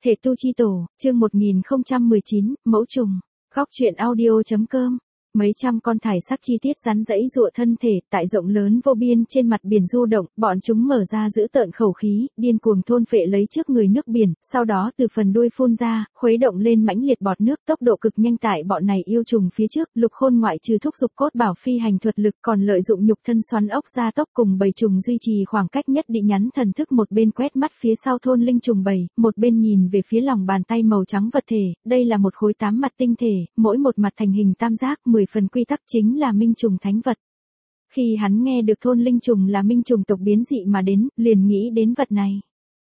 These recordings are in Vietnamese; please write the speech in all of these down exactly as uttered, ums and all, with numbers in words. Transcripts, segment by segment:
Thể tu chi tổ, chương một nghìn không trăm mười chín, mẫu trùng. Góc truyện audio.com. Mấy trăm con thải sắc chi tiết rắn rẫy giụa thân thể, tại rộng lớn vô biên trên mặt biển du động, bọn chúng mở ra giữ tợn khẩu khí, điên cuồng thôn phệ lấy trước người nước biển, sau đó từ phần đuôi phun ra, khuấy động lên mãnh liệt bọt nước, tốc độ cực nhanh tại bọn này yêu trùng phía trước, Lục Khôn ngoại trừ thúc giục cốt bảo phi hành thuật lực, còn lợi dụng nhục thân xoắn ốc gia tốc cùng bầy trùng duy trì khoảng cách nhất định nhắn thần thức, một bên quét mắt phía sau thôn linh trùng bầy, một bên nhìn về phía lòng bàn tay màu trắng vật thể, đây là một khối tám mặt tinh thể, mỗi một mặt thành hình tam giác, mười phần quy tắc chính là minh trùng thánh vật. Khi hắn nghe được thôn linh trùng là minh trùng tộc biến dị mà đến, liền nghĩ đến vật này.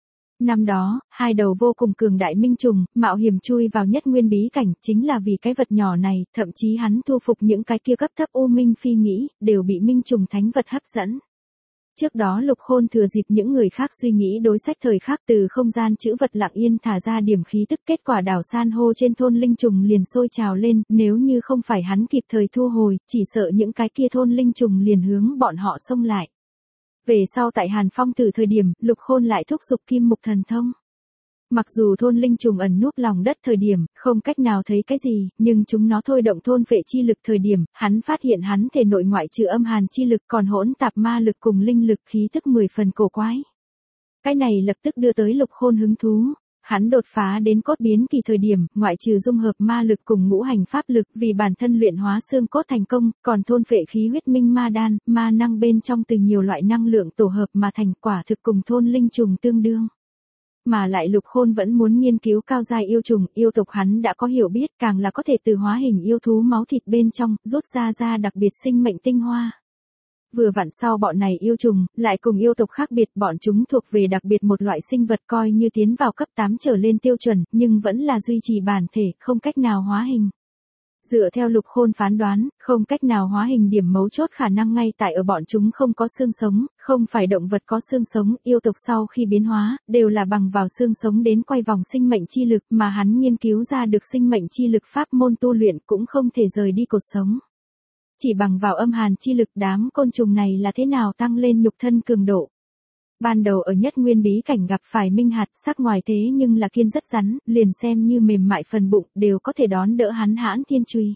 Năm đó, hai đầu vô cùng cường đại minh trùng, mạo hiểm chui vào nhất nguyên bí cảnh, chính là vì cái vật nhỏ này, thậm chí hắn thu phục những cái kia cấp thấp u minh phi nghĩ, đều bị minh trùng thánh vật hấp dẫn. Trước đó Lục Khôn thừa dịp những người khác suy nghĩ đối sách thời khắc từ không gian chữ vật lặng yên thả ra điểm khí tức, kết quả đảo san hô trên thôn linh trùng liền sôi trào lên, nếu như không phải hắn kịp thời thu hồi, chỉ sợ những cái kia thôn linh trùng liền hướng bọn họ xông lại. Về sau tại Hàn Phong Tử thời điểm, Lục Khôn lại thúc giục kim mục thần thông. Mặc dù thôn linh trùng ẩn núp lòng đất thời điểm, không cách nào thấy cái gì, nhưng chúng nó thôi động thôn phệ chi lực thời điểm, hắn phát hiện hắn thể nội ngoại trừ âm hàn chi lực còn hỗn tạp ma lực cùng linh lực, khí tức mười phần cổ quái. Cái này lập tức đưa tới Lục Khôn hứng thú. Hắn đột phá đến cốt biến kỳ thời điểm, ngoại trừ dung hợp ma lực cùng ngũ hành pháp lực vì bản thân luyện hóa xương cốt thành công, còn thôn phệ khí huyết minh ma đan, ma năng bên trong từ nhiều loại năng lượng tổ hợp mà thành, quả thực cùng thôn linh trùng tương đương. Mà lại Lục Khôn vẫn muốn nghiên cứu cao giai yêu trùng, yêu tộc hắn đã có hiểu biết, càng là có thể từ hóa hình yêu thú máu thịt bên trong, rút ra ra đặc biệt sinh mệnh tinh hoa. Vừa vặn sau bọn này yêu trùng, lại cùng yêu tộc khác biệt, bọn chúng thuộc về đặc biệt một loại sinh vật coi như tiến vào cấp tám trở lên tiêu chuẩn, nhưng vẫn là duy trì bản thể, không cách nào hóa hình. Dựa theo Lục Khôn phán đoán, không cách nào hóa hình điểm mấu chốt khả năng ngay tại ở bọn chúng không có xương sống, không phải động vật có xương sống, yêu tộc sau khi biến hóa, đều là bằng vào xương sống đến quay vòng sinh mệnh chi lực, mà hắn nghiên cứu ra được sinh mệnh chi lực pháp môn tu luyện cũng không thể rời đi cột sống. Chỉ bằng vào âm hàn chi lực, đám côn trùng này là thế nào tăng lên nhục thân cường độ. Ban đầu ở nhất nguyên bí cảnh gặp phải minh hạt, sắc ngoài thế nhưng là kiên rất rắn, liền xem như mềm mại phần bụng đều có thể đón đỡ hắn hãn thiên truy.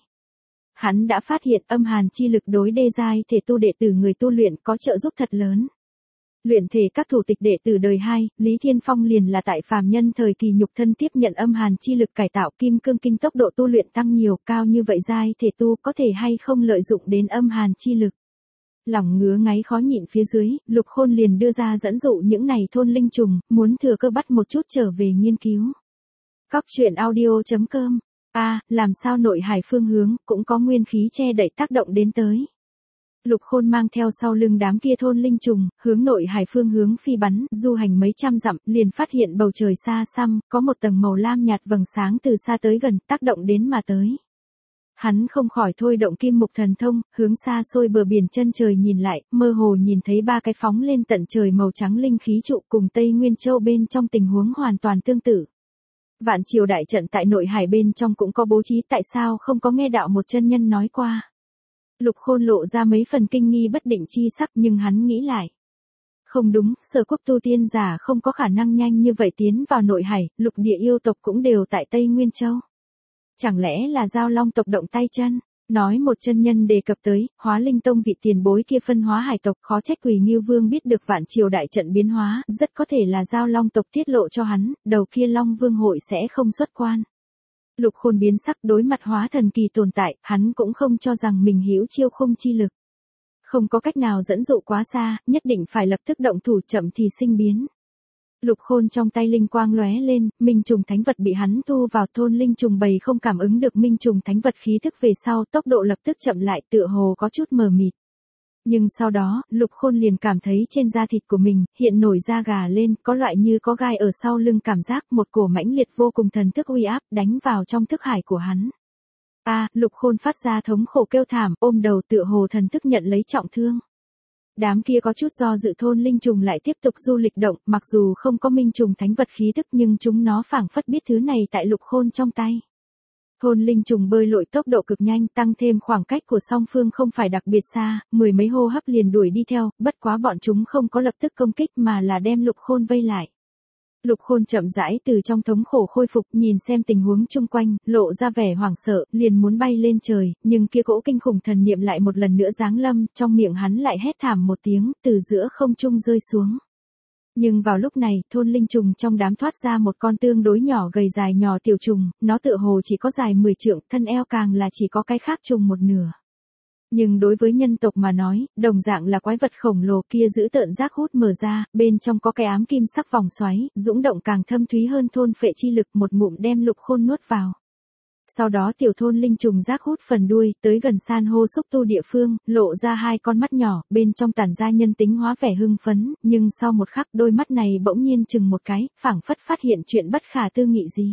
Hắn đã phát hiện âm hàn chi lực đối đê giai thể tu đệ tử người tu luyện có trợ giúp thật lớn. Luyện thể các thủ tịch đệ tử đời hai, Lý Thiên Phong liền là tại phàm nhân thời kỳ nhục thân tiếp nhận âm hàn chi lực cải tạo, kim cương kinh tốc độ tu luyện tăng nhiều, cao như vậy giai thể tu có thể hay không lợi dụng đến âm hàn chi lực. Lòng ngứa ngáy khó nhịn phía dưới, Lục Khôn liền đưa ra dẫn dụ những này thôn linh trùng, muốn thừa cơ bắt một chút trở về nghiên cứu. Góc truyện audio.com. A, à, làm sao nội hải phương hướng, cũng có nguyên khí che đậy tác động đến tới. Lục Khôn mang theo sau lưng đám kia thôn linh trùng, hướng nội hải phương hướng phi bắn, du hành mấy trăm dặm, liền phát hiện bầu trời xa xăm, có một tầng màu lam nhạt vầng sáng từ xa tới gần, tác động đến mà tới. Hắn không khỏi thôi động kim mục thần thông, hướng xa xôi bờ biển chân trời nhìn lại, mơ hồ nhìn thấy ba cái phóng lên tận trời màu trắng linh khí trụ cùng Tây Nguyên Châu bên trong tình huống hoàn toàn tương tự. Vạn triều đại trận tại nội hải bên trong cũng có bố trí, tại sao không có nghe đạo một chân nhân nói qua. Lục Khôn lộ ra mấy phần kinh nghi bất định chi sắc, nhưng hắn nghĩ lại. Không đúng, Sở Quốc tu tiên giả không có khả năng nhanh như vậy tiến vào nội hải, lục địa yêu tộc cũng đều tại Tây Nguyên Châu. Chẳng lẽ là Giao Long tộc động tay chân? Nói một chân nhân đề cập tới, Hóa Linh Tông vị tiền bối kia phân hóa hải tộc, khó trách Quỳ Ngưu Vương biết được vạn triều đại trận biến hóa, rất có thể là Giao Long tộc tiết lộ cho hắn, đầu kia Long Vương hội sẽ không xuất quan. Lục Khôn biến sắc, đối mặt hóa thần kỳ tồn tại, hắn cũng không cho rằng mình hữu chiêu khung chi lực. Không có cách nào dẫn dụ quá xa, nhất định phải lập tức động thủ, chậm thì sinh biến. Lục Khôn trong tay linh quang lóe lên, minh trùng thánh vật bị hắn thu vào, thôn linh trùng bầy không cảm ứng được minh trùng thánh vật khí thức về sau, tốc độ lập tức chậm lại, tựa hồ có chút mờ mịt. Nhưng sau đó, Lục Khôn liền cảm thấy trên da thịt của mình, hiện nổi da gà lên, có loại như có gai ở sau lưng cảm giác, một cổ mãnh liệt vô cùng thần thức uy áp, đánh vào trong thức hải của hắn. A, à, Lục Khôn phát ra thống khổ kêu thảm, ôm đầu tựa hồ thần thức nhận lấy trọng thương. Đám kia có chút do dự thôn linh trùng lại tiếp tục du lịch động, mặc dù không có minh trùng thánh vật khí thức nhưng chúng nó phảng phất biết thứ này tại Lục Khôn trong tay. Thôn linh trùng bơi lội tốc độ cực nhanh, tăng thêm khoảng cách của song phương không phải đặc biệt xa, mười mấy hô hấp liền đuổi đi theo, bất quá bọn chúng không có lập tức công kích mà là đem Lục Khôn vây lại. Lục Khôn chậm rãi từ trong thống khổ khôi phục, nhìn xem tình huống chung quanh, lộ ra vẻ hoảng sợ, liền muốn bay lên trời, nhưng kia cỗ kinh khủng thần niệm lại một lần nữa giáng lâm, trong miệng hắn lại hét thảm một tiếng, từ giữa không trung rơi xuống. Nhưng vào lúc này, thôn linh trùng trong đám thoát ra một con tương đối nhỏ gầy dài nhỏ tiểu trùng, nó tựa hồ chỉ có dài mười trượng, thân eo càng là chỉ có cái khác trùng một nửa. Nhưng đối với nhân tộc mà nói, đồng dạng là quái vật khổng lồ kia giữ tợn rác hút mở ra, bên trong có cái ám kim sắc vòng xoáy, dũng động càng thâm thúy hơn thôn phệ chi lực, một ngụm đem Lục Khôn nuốt vào. Sau đó tiểu thôn linh trùng rác hút phần đuôi, tới gần san hô xúc tu địa phương, lộ ra hai con mắt nhỏ, bên trong tản ra nhân tính hóa vẻ hưng phấn, nhưng sau một khắc đôi mắt này bỗng nhiên chừng một cái, phảng phất phát hiện chuyện bất khả tư nghị gì.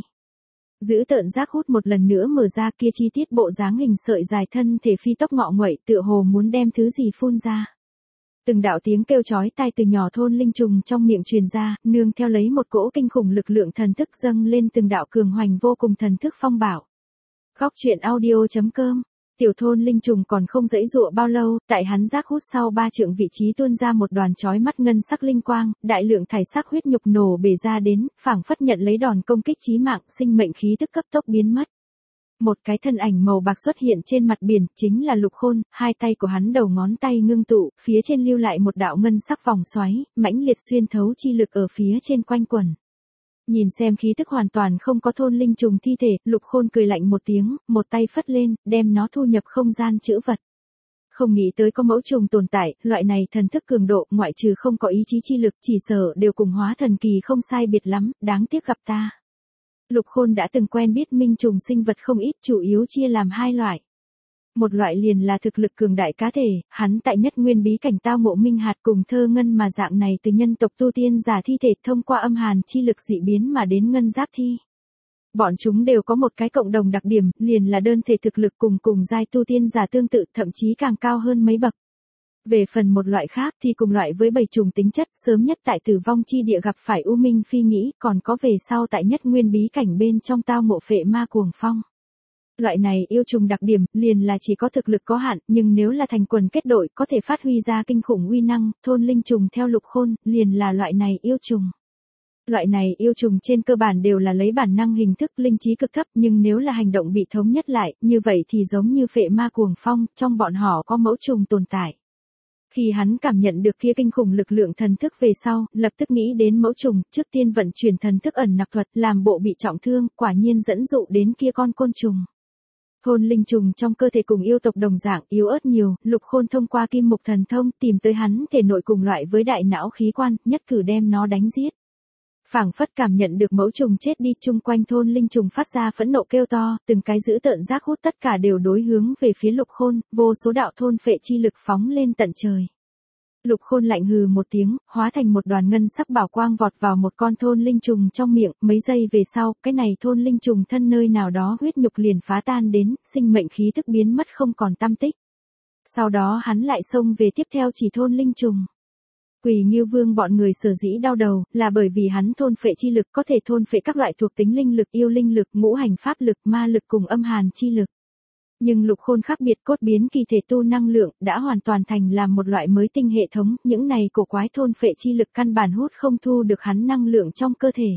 Giữ tợn rác hút một lần nữa mở ra, kia chi tiết bộ dáng hình sợi dài thân thể phi tốc ngọ nguậy, tựa hồ muốn đem thứ gì phun ra. Từng đạo tiếng kêu chói tai từ nhỏ thôn linh trùng trong miệng truyền ra, nương theo lấy một cỗ kinh khủng lực lượng thần thức dâng lên từng đạo cường hoành vô cùng thần thức phong bảo. Góc truyện audio chấm com. Tiểu thôn linh trùng còn không dãy dụa bao lâu, tại hắn rác hút sau ba trượng vị trí tuôn ra một đoàn chói mắt ngân sắc linh quang, đại lượng thải sắc huyết nhục nổ bể ra đến, phảng phất nhận lấy đòn công kích chí mạng, sinh mệnh khí tức cấp tốc biến mất. Một cái thân ảnh màu bạc xuất hiện trên mặt biển, chính là Lục Khôn, hai tay của hắn đầu ngón tay ngưng tụ, phía trên lưu lại một đạo ngân sắc vòng xoáy, mãnh liệt xuyên thấu chi lực ở phía trên quanh quẩn. Nhìn xem khí tức hoàn toàn không có thôn linh trùng thi thể, Lục Khôn cười lạnh một tiếng, một tay phất lên, đem nó thu nhập không gian trữ vật. Không nghĩ tới có mẫu trùng tồn tại, loại này thần thức cường độ, ngoại trừ không có ý chí chi lực, chỉ sợ đều cùng hóa thần kỳ không sai biệt lắm, đáng tiếc gặp ta. Lục Khôn đã từng quen biết minh trùng sinh vật không ít, chủ yếu chia làm hai loại. Một loại liền là thực lực cường đại cá thể, hắn tại nhất nguyên bí cảnh tao ngộ minh hạt cùng thơ ngân mà dạng này từ nhân tộc tu tiên giả thi thể thông qua âm hàn chi lực dị biến mà đến ngân giáp thi. Bọn chúng đều có một cái cộng đồng đặc điểm, liền là đơn thể thực lực cùng cùng giai tu tiên giả tương tự, thậm chí càng cao hơn mấy bậc. Về phần một loại khác thì cùng loại với bầy trùng tính chất, sớm nhất tại tử vong chi địa gặp phải U Minh Phi nghĩ, còn có về sau tại nhất nguyên bí cảnh bên trong tao ngộ phệ ma cuồng phong. Loại này yêu trùng đặc điểm, liền là chỉ có thực lực có hạn, nhưng nếu là thành quần kết đội có thể phát huy ra kinh khủng uy năng, thôn linh trùng theo Lục Khôn, liền là loại này yêu trùng. Loại này yêu trùng trên cơ bản đều là lấy bản năng hình thức linh trí cực thấp, nhưng nếu là hành động bị thống nhất lại, như vậy thì giống như phệ ma cuồng phong, trong bọn họ có mẫu trùng tồn tại. Khi hắn cảm nhận được kia kinh khủng lực lượng thần thức về sau, lập tức nghĩ đến mẫu trùng, trước tiên vận chuyển thần thức ẩn nặc thuật, làm bộ bị trọng thương, quả nhiên dẫn dụ đến kia con côn trùng. Thôn linh trùng trong cơ thể cùng yêu tộc đồng dạng, yếu ớt nhiều, Lục Khôn thông qua kim mục thần thông tìm tới hắn thể nội cùng loại với đại não khí quan, nhất cử đem nó đánh giết. Phảng phất cảm nhận được mẫu trùng chết đi, chung quanh thôn linh trùng phát ra phẫn nộ kêu to, từng cái giữ tợn rác hút tất cả đều đối hướng về phía Lục Khôn, vô số đạo thôn phệ chi lực phóng lên tận trời. Lục Khôn lạnh hừ một tiếng, hóa thành một đoàn ngân sắc bảo quang vọt vào một con thôn linh trùng trong miệng, mấy giây về sau, cái này thôn linh trùng thân nơi nào đó huyết nhục liền phá tan đến, sinh mệnh khí tức biến mất không còn tăm tích. Sau đó hắn lại xông về tiếp theo chỉ thôn linh trùng. Quỷ Ngưu Vương bọn người sở dĩ đau đầu, là bởi vì hắn thôn phệ chi lực có thể thôn phệ các loại thuộc tính linh lực, yêu linh lực, ngũ hành pháp lực, ma lực cùng âm hàn chi lực. Nhưng Lục Khôn khác biệt, cốt biến kỳ thể tu năng lượng, đã hoàn toàn thành làm một loại mới tinh hệ thống, những này cổ quái thôn phệ chi lực căn bản hút không thu được hắn năng lượng trong cơ thể.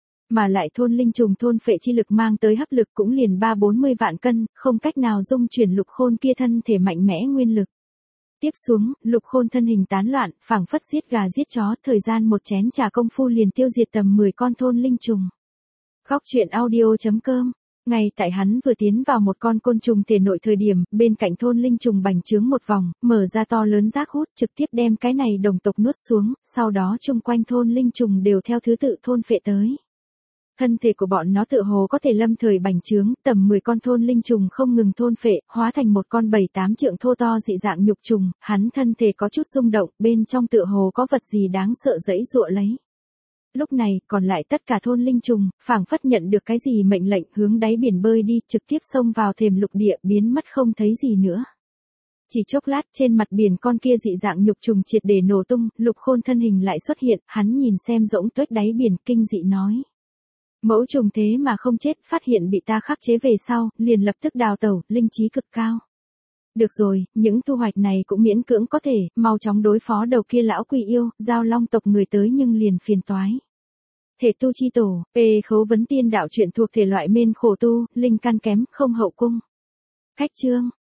Mà lại thôn linh trùng thôn phệ chi lực mang tới hấp lực cũng liền ba bốn mươi vạn cân, không cách nào dung chuyển Lục Khôn kia thân thể mạnh mẽ nguyên lực. Tiếp xuống, Lục Khôn thân hình tán loạn, phảng phất giết gà giết chó, thời gian một chén trà công phu liền tiêu diệt tầm mười con thôn linh trùng. Góc truyện audio chấm com. Ngay tại hắn vừa tiến vào một con côn trùng thể nội thời điểm, bên cạnh thôn linh trùng bành trướng một vòng, mở ra to lớn rác hút, trực tiếp đem cái này đồng tộc nuốt xuống, sau đó chung quanh thôn linh trùng đều theo thứ tự thôn phệ tới. Thân thể của bọn nó tựa hồ có thể lâm thời bành trướng, tầm mười con thôn linh trùng không ngừng thôn phệ, hóa thành một con bảy tám trượng thô to dị dạng nhục trùng, hắn thân thể có chút rung động, bên trong tựa hồ có vật gì đáng sợ giãy giụa lấy. Lúc này, còn lại tất cả thôn linh trùng, phảng phất nhận được cái gì mệnh lệnh, hướng đáy biển bơi đi, trực tiếp xông vào thềm lục địa, biến mất không thấy gì nữa. Chỉ chốc lát, trên mặt biển con kia dị dạng nhục trùng triệt để nổ tung, Lục Khôn thân hình lại xuất hiện, hắn nhìn xem rỗng tuếch đáy biển, kinh dị nói. Mẫu trùng thế mà không chết, phát hiện bị ta khắc chế về sau, liền lập tức đào tẩu, linh trí cực cao. Được rồi, những thu hoạch này cũng miễn cưỡng có thể, mau chóng đối phó đầu kia lão quỷ yêu, giao long tộc người tới nhưng liền phiền toái. Thể tu chi tổ, P khấu vấn tiên đạo truyện thuộc thể loại mên khổ tu, linh căn kém, không hậu cung. Khách chương.